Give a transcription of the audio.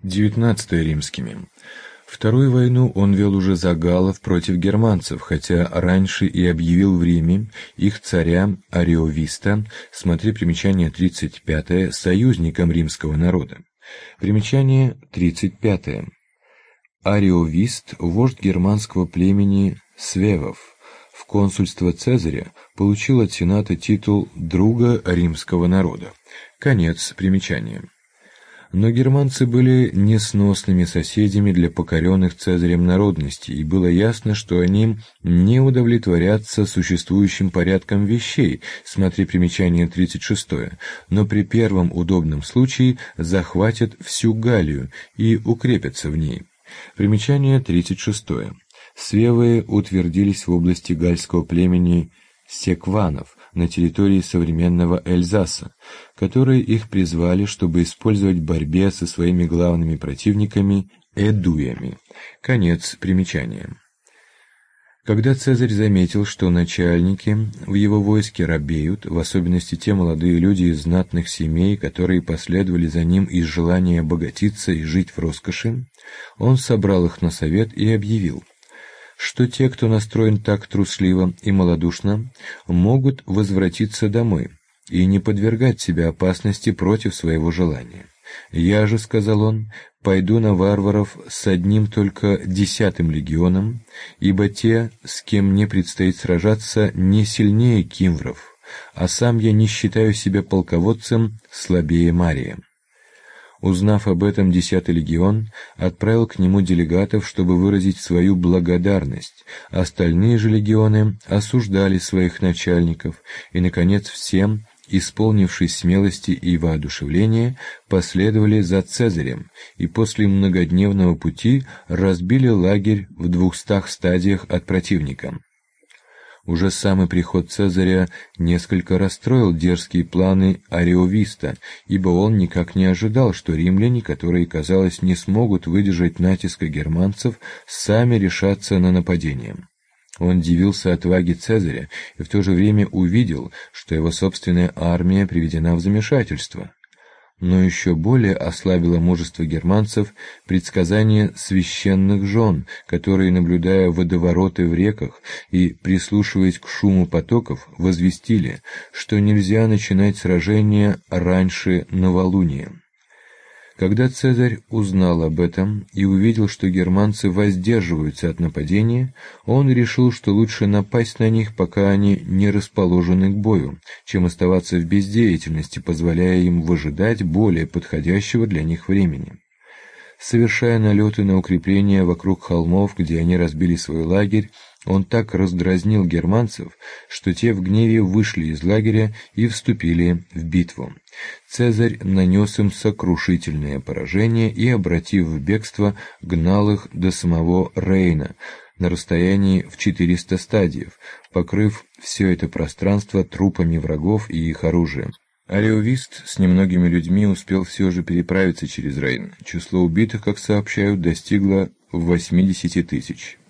XIX римскими. Вторую войну он вел уже за галлов против германцев, хотя раньше и объявил в Риме их царя Ариовиста, смотри примечание 35, союзником римского народа. Примечание 35. Ариовист, вождь германского племени свевов, в консульство Цезаря получил от сената титул «друга римского народа». Конец примечания. Но германцы были несносными соседями для покоренных Цезарем народностей, и было ясно, что они не удовлетворятся существующим порядком вещей, смотри примечание 36, но при первом удобном случае захватят всю Галлию и укрепятся в ней. Примечание 36. Свевы утвердились в области гальского племени секванов на территории современного Эльзаса, которые их призвали, чтобы использовать в борьбе со своими главными противниками эдуями. Конец примечания. Когда Цезарь заметил, что начальники в его войске робеют, в особенности те молодые люди из знатных семей, которые последовали за ним из желания обогатиться и жить в роскоши, он собрал их на совет и объявил, что те, кто настроен так трусливо и малодушно, могут возвратиться домой и не подвергать себя опасности против своего желания. «Я же, — сказал он, — пойду на варваров с одним только 10-м легионом, ибо те, с кем мне предстоит сражаться, не сильнее кимвров, а сам я не считаю себя полководцем слабее Мария». Узнав об этом, 10-й легион отправил к нему делегатов, чтобы выразить свою благодарность. Остальные же легионы осуждали своих начальников, и, наконец, всем, исполнившись смелости и воодушевления, последовали за Цезарем, и после многодневного пути разбили лагерь в 200 стадиях от противника. Уже самый приход Цезаря несколько расстроил дерзкие планы Ариовиста, ибо он никак не ожидал, что римляне, которые, казалось, не смогут выдержать натиска германцев, сами решатся на нападение. Он дивился отваге Цезаря и в то же время увидел, что его собственная армия приведена в замешательство. Но еще более ослабило мужество германцев предсказание священных жен, которые, наблюдая водовороты в реках и прислушиваясь к шуму потоков, возвестили, что нельзя начинать сражение раньше новолуния. Когда Цезарь узнал об этом и увидел, что германцы воздерживаются от нападения, он решил, что лучше напасть на них, пока они не расположены к бою, чем оставаться в бездеятельности, позволяя им выжидать более подходящего для них времени. Совершая налеты на укрепления вокруг холмов, где они разбили свой лагерь, он так раздразнил германцев, что те в гневе вышли из лагеря и вступили в битву. Цезарь нанес им сокрушительное поражение и, обратив в бегство, гнал их до самого Рейна на расстоянии в 400 стадиев, покрыв все это пространство трупами врагов и их оружием. Ариовист с немногими людьми успел все же переправиться через Рейн. Число убитых, как сообщают, достигло 80 000.